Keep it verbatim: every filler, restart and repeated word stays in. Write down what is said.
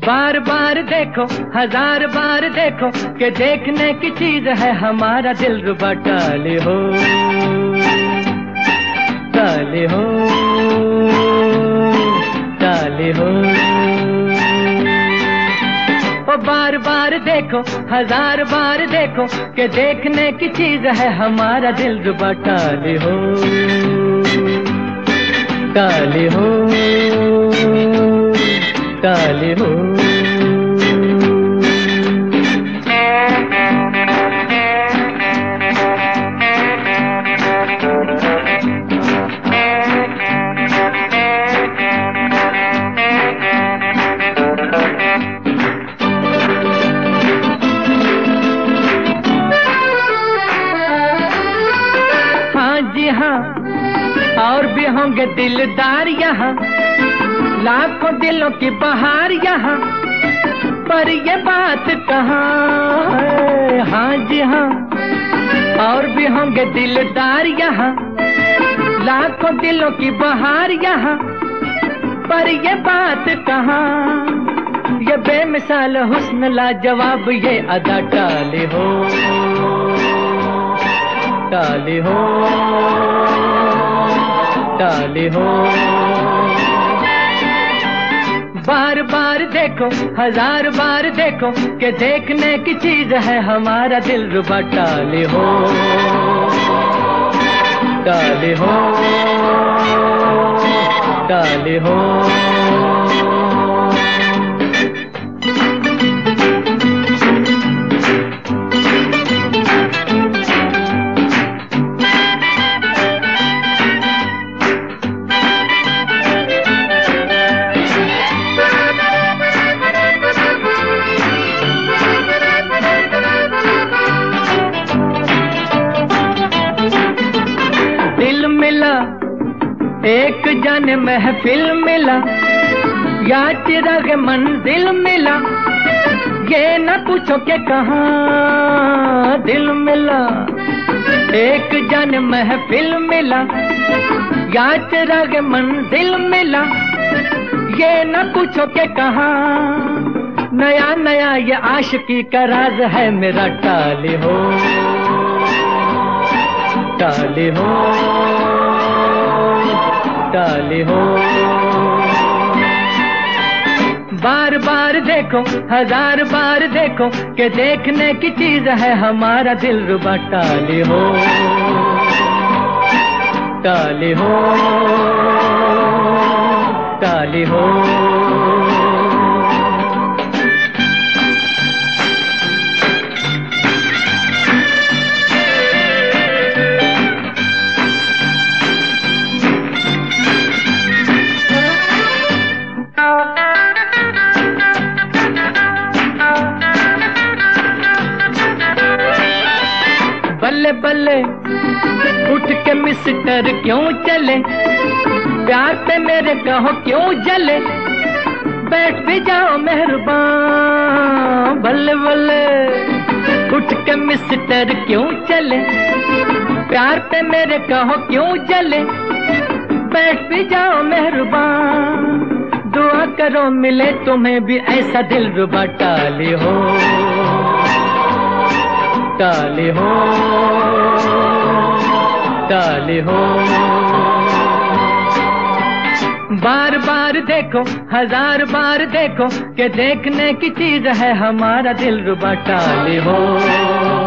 बार बार देखो, हजार बार देखो, कि देखने की चीज है हमारा दिलरुबा। टाले हो टाले हो टाले हो, ओ बार बार देखो, हजार बार देखो, कि देखने की चीज है हमारा दिलरुबा। टाले हो टाले हो टाले हो। हाँ जी हाँ, और भी होंगे दिलदार यहाँ, लाखों दिलों की बहार यहाँ, पर ये बात कहाँ है। हाँ जी हाँ, और भी होंगे दिलदार यहाँ, लाखों दिलों की बहार यहाँ, पर ये बात कहाँ। ये बेमिसाल हुस्न लाजवाब ये अदा। टाले हो टाले हो टाले हो, बार बार देखो, हजार बार देखो, कि देखने की चीज है हमारा दिलरुबा। टाले हो टाले हो टाले हो। एक जाने महफिल मिला, या चिराग मंजिल मिला, ये न पूछो कि कहाँ दिल मिला। एक जाने महफिल मिला, या चिराग मंजिल मिला, ये न पूछो कि कहाँ। नया नया ये आशिकी का राज है मेरा। टाले हो टाले हो टाले हो, बार बार देखो, हजार बार देखो, कि देखने की चीज है हमारा दिलरुबा। टाले हो टाले हो टाले हो। बल्ले बल्ले उठ के मिस्टर क्यों चले, प्यार पे मेरे कहो क्यों जले, बैठ भी जाओ मेहरबान। बल्ले बल्ले उठ के मिस्टर क्यों चले, प्यार पे मेरे कहो क्यों जले, बैठ भी जाओ मेहरबान। दुआ करो मिले तुम्हें भी ऐसा दिलरुबा। टाले हो टाले हो टाले हो, बार बार देखो, हजार बार देखो, कि देखने की चीज है हमारा दिलरुबा। टाले हो